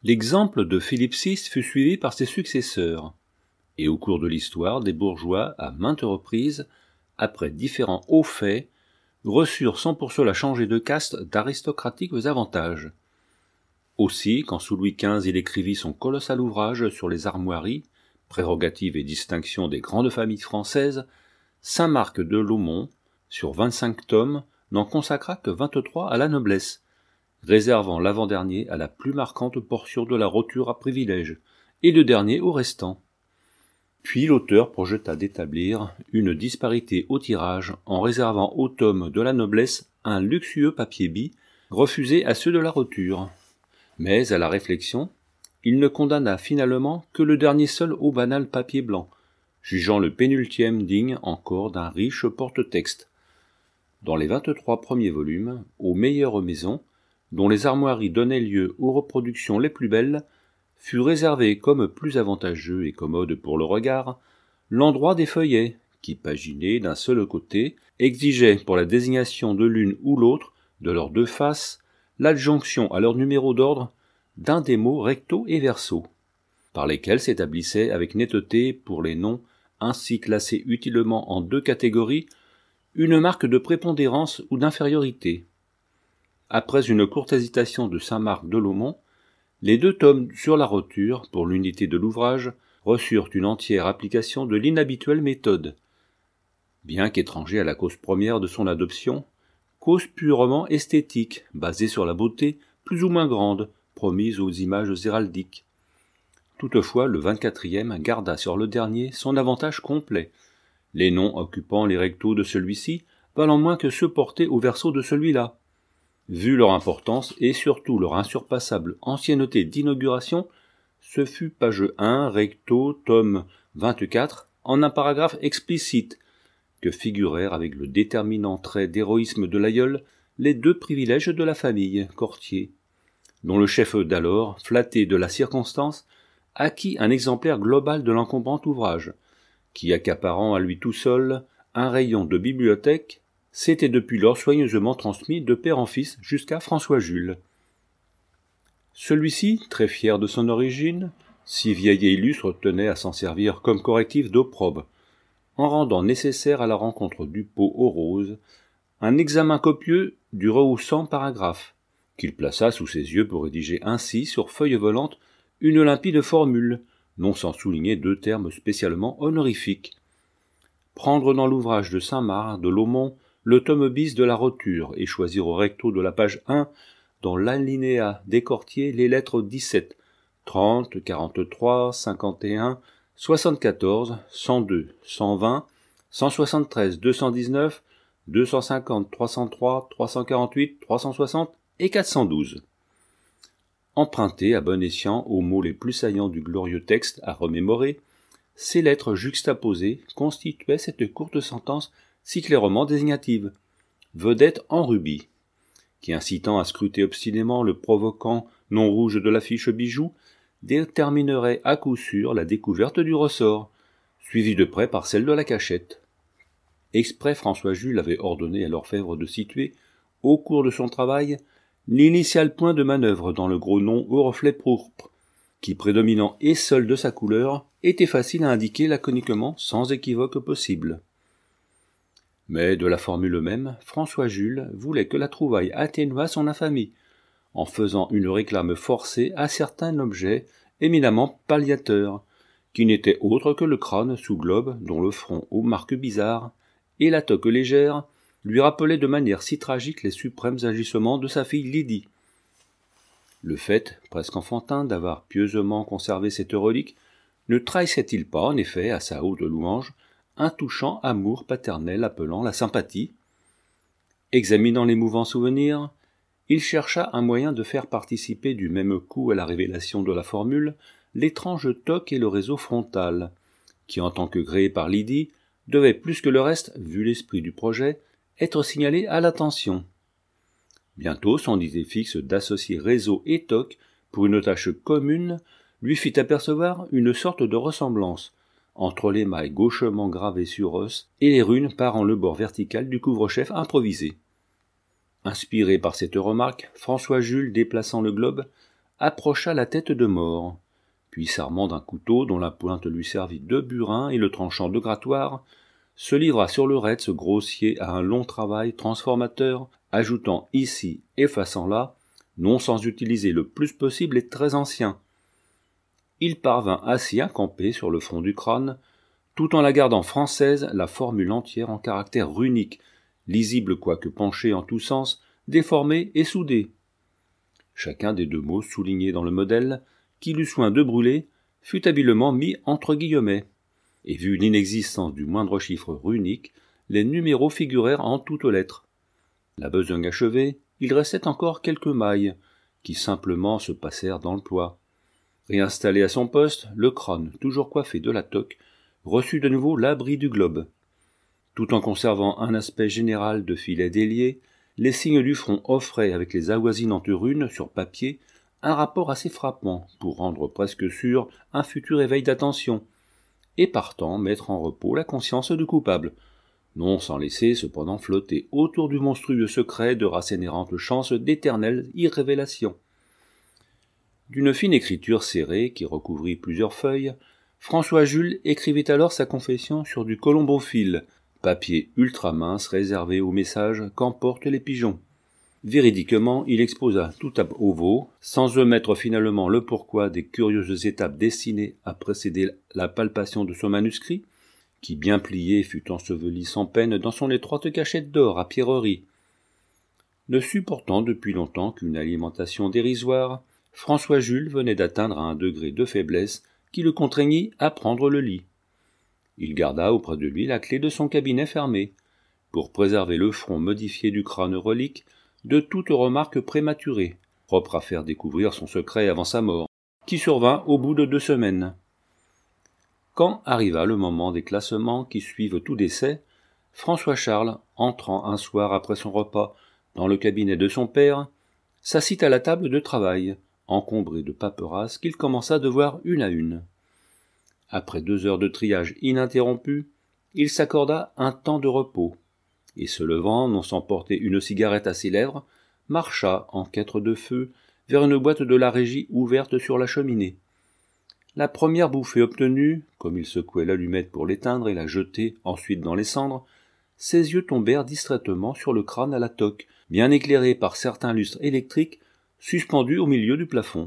L'exemple de Philippe VI fut suivi par ses successeurs, et au cours de l'histoire, des bourgeois, à maintes reprises, après différents hauts faits, reçurent sans pour cela changer de caste d'aristocratiques avantages. Aussi, quand sous Louis XV il écrivit son colossal ouvrage sur les armoiries, prérogatives et distinctions des grandes familles françaises, saint Marc de Laumont, sur 25 tomes, n'en consacra que 23 à la noblesse, réservant l'avant-dernier à la plus marquante portion de la roture à privilège, et le dernier au restant. Puis l'auteur projeta d'établir une disparité au tirage en réservant aux tomes de la noblesse un luxueux papier bis, refusé à ceux de la roture. Mais, à la réflexion, il ne condamna finalement que le dernier seul au banal papier blanc, jugeant le pénultième digne encore d'un riche porte-texte. Dans les 23 premiers volumes, aux meilleures maisons, dont les armoiries donnaient lieu aux reproductions les plus belles, fut réservé comme plus avantageux et commode pour le regard l'endroit des feuillets, qui, paginés d'un seul côté, exigeaient pour la désignation de l'une ou l'autre de leurs deux faces l'adjonction à leur numéro d'ordre d'un des mots recto et verso, par lesquels s'établissait avec netteté pour les noms ainsi classés utilement en deux catégories une marque de prépondérance ou d'infériorité. Après une courte hésitation de saint Marc de Laumont, les 2 tomes sur la roture, pour l'unité de l'ouvrage, reçurent une entière application de l'inhabituelle méthode. Bien qu'étranger à la cause première de son adoption, cause purement esthétique, basée sur la beauté plus ou moins grande, promise aux images héraldiques. Toutefois, le 24e garda sur le dernier son avantage complet, les noms occupant les rectos de celui-ci valant moins que ceux portés au verso de celui-là. Vu leur importance et surtout leur insurpassable ancienneté d'inauguration, ce fut page 1, recto, tome 24, en un paragraphe explicite, que figurèrent avec le déterminant trait d'héroïsme de l'aïeul les 2 privilèges de la famille, Cortier, dont le chef d'alors, flatté de la circonstance, acquit un exemplaire global de l'encombrant ouvrage, qui, accaparant à lui tout seul un rayon de bibliothèque, s'était depuis lors soigneusement transmis de père en fils jusqu'à François Jules. Celui-ci, très fier de son origine, si vieil et illustre, tenait à s'en servir comme correctif d'opprobre, en rendant nécessaire à la rencontre du pot aux roses un examen copieux du rehaussant paragraphe, qu'il plaça sous ses yeux pour rédiger ainsi sur feuille volante une limpide formule, non sans souligner 2 termes spécialement honorifiques. Prendre dans l'ouvrage de saint Marc de Laumont le tome bis de la roture et choisir au recto de la page 1, dans l'alinéa des Cortiers, les lettres 17, 30, 43, 51, 74, 102, 120, 173, 219, 250, 303, 348, 360 et 412. Empruntés à bon escient aux mots les plus saillants du glorieux texte à remémorer, ces lettres juxtaposées constituaient cette courte sentence si clairement désignative, vedette en rubis, qui, incitant à scruter obstinément le provoquant nom rouge de l'affiche bijou, déterminerait à coup sûr la découverte du ressort, suivie de près par celle de la cachette. Exprès François Jules avait ordonné à l'orfèvre de situer, au cours de son travail, l'initial point de manœuvre dans le gros nom au reflet pourpre, qui, prédominant et seul de sa couleur, était facile à indiquer laconiquement sans équivoque possible. Mais de la formule même, François Jules voulait que la trouvaille atténuât son infamie, en faisant une réclame forcée à certain objet éminemment palliateur, qui n'était autre que le crâne sous globe dont le front aux marques bizarres et la toque légère lui rappelaient de manière si tragique les suprêmes agissements de sa fille Lydie. Le fait, presque enfantin, d'avoir pieusement conservé cette relique ne trahissait-il pas, en effet, à sa haute louange, un touchant amour paternel appelant la sympathie? Examinant les mouvants souvenirs, il chercha un moyen de faire participer du même coup à la révélation de la formule l'étrange toque et le réseau frontal, qui, en tant que créé par Lydie, devait plus que le reste, vu l'esprit du projet, être signalé à l'attention. Bientôt, son idée fixe d'associer réseau et toque pour une tâche commune lui fit apercevoir une sorte de ressemblance entre l'émail gauchement gravé sur os et les runes parant le bord vertical du couvre-chef improvisé. Inspiré par cette remarque, François Jules, déplaçant le globe, approcha la tête de mort, puis s'armant d'un couteau dont la pointe lui servit de burin et le tranchant de grattoir, se livra sur le retz grossier à un long travail transformateur, ajoutant ici, effaçant là, non sans utiliser le plus possible les traits anciens. Il parvint ainsi à camper sur le front du crâne, tout en la gardant française, la formule entière en caractère runique, lisible quoique penché en tous sens, déformé et soudé. Chacun des deux mots soulignés dans le modèle, qu'il eut soin de brûler, fut habilement mis entre guillemets, et vu l'inexistence du moindre chiffre runique, les numéros figurèrent en toutes lettres. La besogne achevée, il restait encore quelques mailles, qui simplement se passèrent dans le ploie. Réinstallé à son poste, le crâne, toujours coiffé de la toque, reçut de nouveau l'abri du globe. Tout en conservant un aspect général de filet délié, les signes du front offraient, avec les avoisinantes runes sur papier, un rapport assez frappant pour rendre presque sûr un futur éveil d'attention, et partant mettre en repos la conscience du coupable, non sans laisser cependant flotter autour du monstrueux secret de rassénérantes chances d'éternelle irrévélation. D'une fine écriture serrée qui recouvrit plusieurs feuilles, François Jules écrivit alors sa confession sur du colombophile, papier ultra mince réservé aux messages qu'emportent les pigeons. Véridiquement, il exposa tout à haut veau, sans omettre finalement le pourquoi des curieuses étapes destinées à précéder la palpation de son manuscrit, qui bien plié fut enseveli sans peine dans son étroite cachette d'or à pierreries. Ne supportant depuis longtemps qu'une alimentation dérisoire, François Jules venait d'atteindre un degré de faiblesse qui le contraignit à prendre le lit. Il garda auprès de lui la clé de son cabinet fermé, pour préserver le front modifié du crâne relique de toute remarque prématurée, propre à faire découvrir son secret avant sa mort, qui survint au bout de 2 semaines. Quand arriva le moment des classements qui suivent tout décès, François Charles, entrant un soir après son repas dans le cabinet de son père, s'assit à la table de travail, encombré de paperasses qu'il commença de voir une à une. Après 2 heures de triage ininterrompu, il s'accorda un temps de repos, et se levant, non sans porter une cigarette à ses lèvres, marcha, en quête de feu, vers une boîte de la régie ouverte sur la cheminée. La première bouffée obtenue, comme il secouait l'allumette pour l'éteindre et la jeter ensuite dans les cendres, ses yeux tombèrent distraitement sur le crâne à la toque, bien éclairé par certains lustres électriques suspendus au milieu du plafond.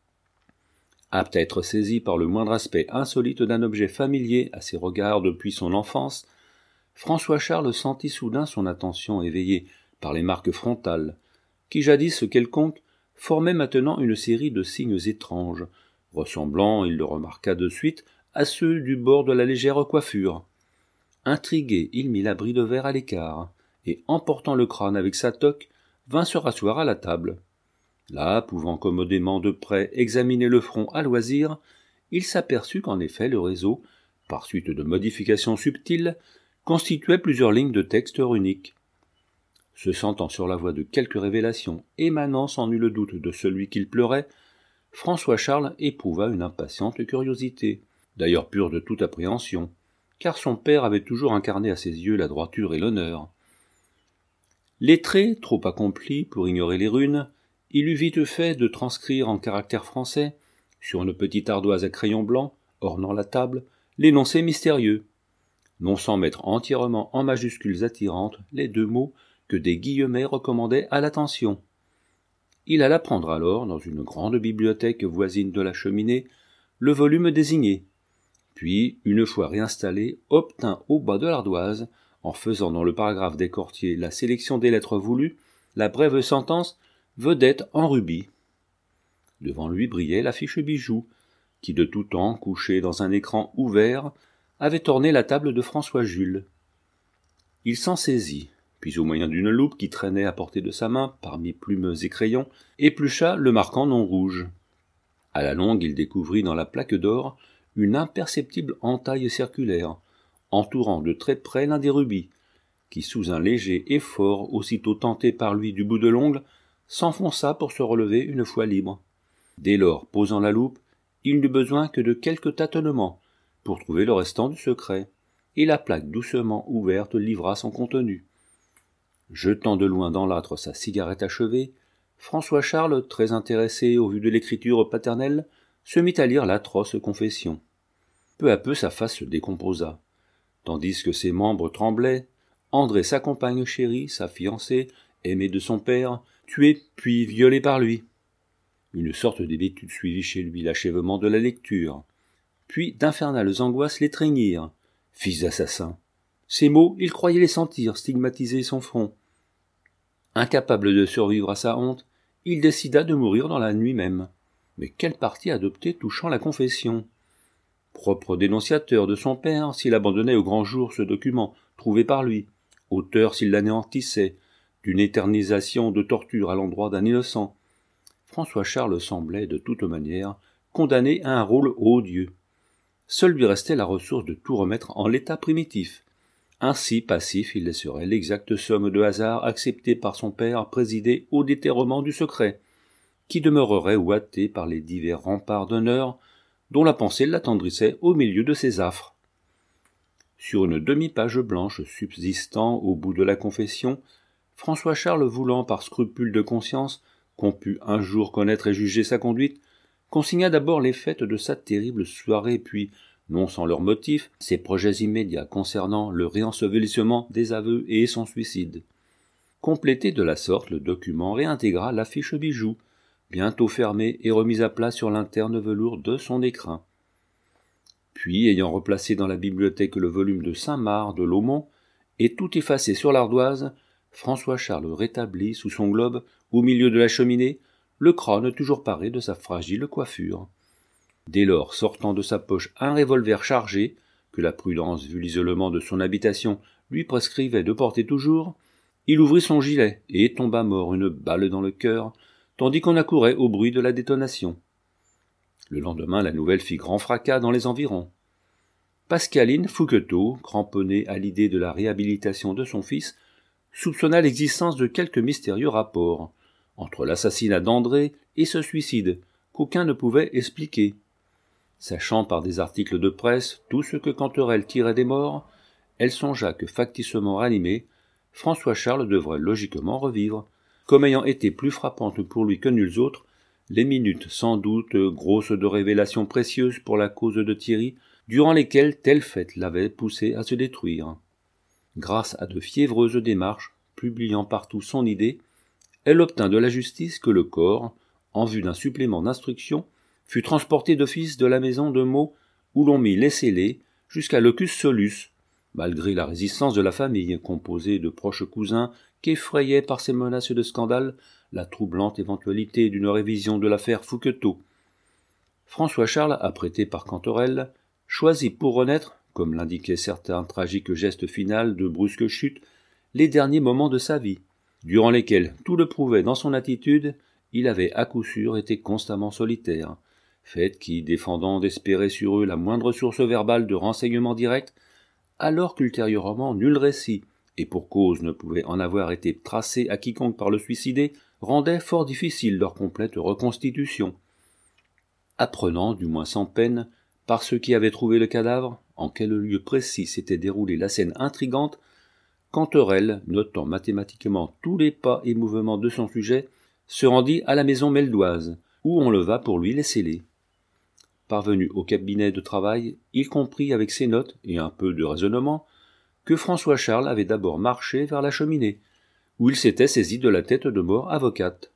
Apte à être saisi par le moindre aspect insolite d'un objet familier à ses regards depuis son enfance, François Charles sentit soudain son attention éveillée par les marques frontales, qui jadis quelconques formaient maintenant une série de signes étranges, ressemblant, il le remarqua de suite, à ceux du bord de la légère coiffure. Intrigué, il mit l'abri de verre à l'écart, et, emportant le crâne avec sa toque, vint se rasseoir à la table. Là, pouvant commodément de près examiner le front à loisir, il s'aperçut qu'en effet le réseau, par suite de modifications subtiles, constituait plusieurs lignes de texte runiques. Se sentant sur la voie de quelques révélations émanant sans nul doute de celui qu'il pleurait, François Charles éprouva une impatiente curiosité, d'ailleurs pure de toute appréhension, car son père avait toujours incarné à ses yeux la droiture et l'honneur. Lettré, trop accompli pour ignorer les runes, il eut vite fait de transcrire en caractères français, sur une petite ardoise à crayon blanc, ornant la table, l'énoncé mystérieux, non sans mettre entièrement en majuscules attirantes les 2 mots que des guillemets recommandaient à l'attention. Il alla prendre alors, dans une grande bibliothèque voisine de la cheminée, le volume désigné, puis, une fois réinstallé, obtint au bas de l'ardoise, en faisant dans le paragraphe décortié la sélection des lettres voulues, la brève sentence « vedette en rubis ». Devant lui brillait la fiche bijou, qui de tout temps, couchée dans un écran ouvert, avait orné la table de François Jules. Il s'en saisit, puis au moyen d'une loupe qui traînait à portée de sa main parmi plumes et crayons, éplucha le marquant non rouge. À la longue, il découvrit dans la plaque d'or une imperceptible entaille circulaire, entourant de très près l'un des rubis, qui, sous un léger effort aussitôt tenté par lui du bout de l'ongle, s'enfonça pour se relever une fois libre. Dès lors, posant la loupe, il n'eut besoin que de quelques tâtonnements pour trouver le restant du secret, et la plaque doucement ouverte livra son contenu. Jetant de loin dans l'âtre sa cigarette achevée, François-Charles, très intéressé au vu de l'écriture paternelle, se mit à lire l'atroce confession. Peu à peu sa face se décomposa. Tandis que ses membres tremblaient, André, sa compagne chérie, sa fiancée, aimée de son père, tuée puis violée par lui. Une sorte d'hébétude suivit chez lui l'achèvement de la lecture. Puis d'infernales angoisses l'étreignirent. Fils d'assassin. Ces mots, il croyait les sentir stigmatiser son front. Incapable de survivre à sa honte, il décida de mourir dans la nuit même. Mais quel parti adopter touchant la confession ? Propre dénonciateur de son père s'il abandonnait au grand jour ce document, trouvé par lui, auteur s'il l'anéantissait, d'une éternisation de torture à l'endroit d'un innocent, François-Charles semblait, de toute manière, condamné à un rôle odieux. Seul lui restait la ressource de tout remettre en l'état primitif. Ainsi passif, il laisserait l'exacte somme de hasard acceptée par son père présider au déterrement du secret, qui demeurerait ouaté par les divers remparts d'honneur dont la pensée l'attendrissait au milieu de ses affres. Sur une demi-page blanche subsistant au bout de la confession, François-Charles, voulant par scrupule de conscience qu'on pût un jour connaître et juger sa conduite, consigna d'abord les faits de sa terrible soirée, puis, non sans leur motif, ses projets immédiats concernant le réensevelissement des aveux et son suicide. Complété de la sorte, le document réintégra l'affiche bijou, bientôt fermée et remise à plat sur l'interne velours de son écrin. Puis, ayant replacé dans la bibliothèque le volume de Saint-Marc de Laumont, et tout effacé sur l'ardoise, François-Charles rétablit sous son globe, au milieu de la cheminée, le crâne toujours paré de sa fragile coiffure. Dès lors, sortant de sa poche un revolver chargé, que la prudence, vu l'isolement de son habitation, lui prescrivait de porter toujours, il ouvrit son gilet et tomba mort, une balle dans le cœur, tandis qu'on accourait au bruit de la détonation. Le lendemain, la nouvelle fit grand fracas dans les environs. Pascaline Fouquetot, cramponnée à l'idée de la réhabilitation de son fils, soupçonna l'existence de quelques mystérieux rapports entre l'assassinat d'André et ce suicide qu'aucun ne pouvait expliquer. Sachant par des articles de presse tout ce que Canterelle tirait des morts, elle songea que facticement ranimé, François-Charles devrait logiquement revivre, comme ayant été plus frappantes pour lui que nulles autres, les minutes sans doute grosses de révélations précieuses pour la cause de Thierry, durant lesquelles telle fête l'avait poussé à se détruire. Grâce à de fiévreuses démarches, publiant partout son idée, elle obtint de la justice que le corps, en vue d'un supplément d'instruction, fut transporté d'office de la maison de Meaux où l'on mit les scellés jusqu'à Locus Solus, malgré la résistance de la famille, composée de proches cousins qu'effrayait par ses menaces de scandale la troublante éventualité d'une révision de l'affaire Fouquetot. François-Charles, apprêté par Canterelle, choisit pour renaître, comme l'indiquaient certains tragiques gestes finals de brusques chutes, les derniers moments de sa vie, durant lesquels, tout le prouvait dans son attitude, il avait à coup sûr été constamment solitaire, fait qui, défendant d'espérer sur eux la moindre source verbale de renseignements directs, alors qu'ultérieurement nul récit, et pour cause ne pouvait en avoir été tracé à quiconque par le suicidé, rendait fort difficile leur complète reconstitution. Apprenant, du moins sans peine, par ceux qui avaient trouvé le cadavre, en quel lieu précis s'était déroulée la scène intrigante, Canterelle, notant mathématiquement tous les pas et mouvements de son sujet, se rendit à la maison meldoise, où on leva pour lui les scellés. Parvenu au cabinet de travail, il comprit avec ses notes et un peu de raisonnement que François-Charles avait d'abord marché vers la cheminée, où il s'était saisi de la tête de mort avocate.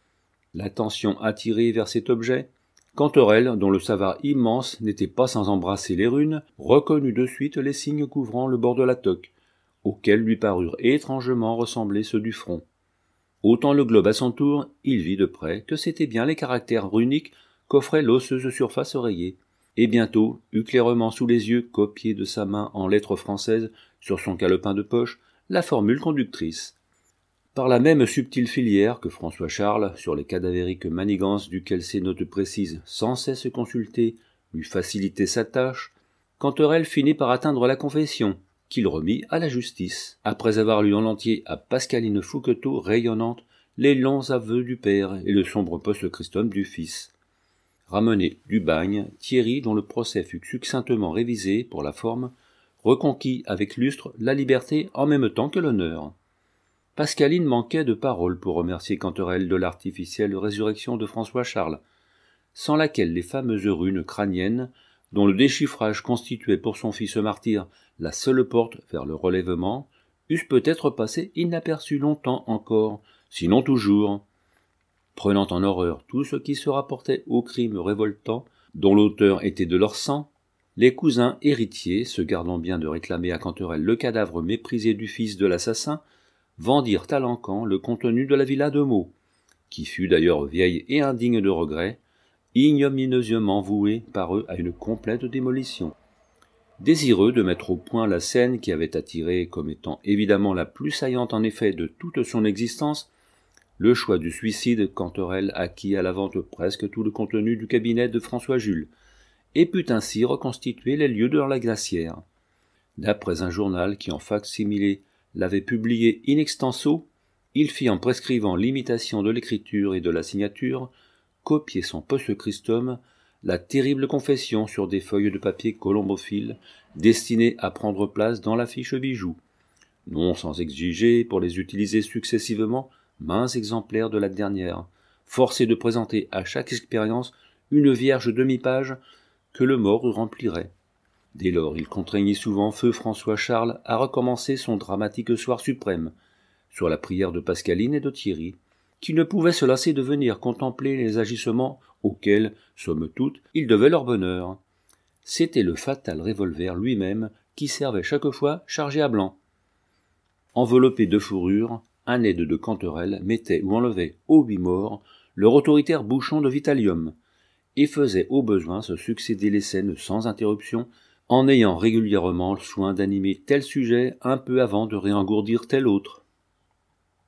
L'attention attirée vers cet objet, Canterelle, dont le savoir immense n'était pas sans embrasser les runes, reconnut de suite les signes couvrant le bord de la toque, auxquels lui parurent étrangement ressembler ceux du front. Ôtant le globe à son tour, il vit de près que c'étaient bien les caractères runiques qu'offrait l'osseuse surface oreillée, et bientôt eut clairement sous les yeux, copiée de sa main en lettres françaises sur son calepin de poche, la formule conductrice. Par la même subtile filière que François-Charles, sur les cadavériques manigances duquel ses notes précises, sans cesse consultées, lui facilitaient sa tâche, Canterelle finit par atteindre la confession, qu'il remit à la justice, après avoir lu en entier à Pascaline Fouquetot rayonnante les longs aveux du père et le sombre post-scriptum du fils. Ramené du bagne, Thierry, dont le procès fut succinctement révisé pour la forme, reconquit avec lustre la liberté en même temps que l'honneur. Pascaline manquait de paroles pour remercier Canterelle de l'artificielle résurrection de François-Charles, sans laquelle les fameuses runes crâniennes, dont le déchiffrage constituait pour son fils martyr la seule porte vers le relèvement, eussent peut-être passé inaperçus longtemps encore, sinon toujours. Prenant en horreur tout ce qui se rapportait aux crimes révoltants dont l'auteur était de leur sang, les cousins héritiers, se gardant bien de réclamer à Canterelle le cadavre méprisé du fils de l'assassin, vendirent à l'encan le contenu de la villa de Meaux, qui fut d'ailleurs vieille et indigne de regret, ignominieusement vouée par eux à une complète démolition. Désireux de mettre au point la scène qui avait attiré comme étant évidemment la plus saillante en effet de toute son existence, le choix du suicide, Canterelle acquit à la vente presque tout le contenu du cabinet de François Jules, et put ainsi reconstituer les lieux de la glacière. D'après un journal qui en fac-similé l'avait publié in extenso, il fit en prescrivant l'imitation de l'écriture et de la signature, copier son post-scriptum, la terrible confession sur des feuilles de papier colombophile destinées à prendre place dans la fiche bijou, non sans exiger, pour les utiliser successivement, maint exemplaires de la dernière, forcé de présenter à chaque expérience une vierge demi-page que le mort remplirait. Dès lors, il contraignit souvent feu François-Charles à recommencer son dramatique soir suprême, sur la prière de Pascaline et de Thierry, qui ne pouvaient se lasser de venir contempler les agissements auxquels, somme toute, ils devaient leur bonheur. C'était le fatal revolver lui-même qui servait chaque fois chargé à blanc. Enveloppé de fourrure, un aide de Canterelle mettait ou enlevait au bimor leur autoritaire bouchon de Vitalium, et faisait au besoin se succéder les scènes sans interruption, en ayant régulièrement le soin d'animer tel sujet un peu avant de réengourdir tel autre.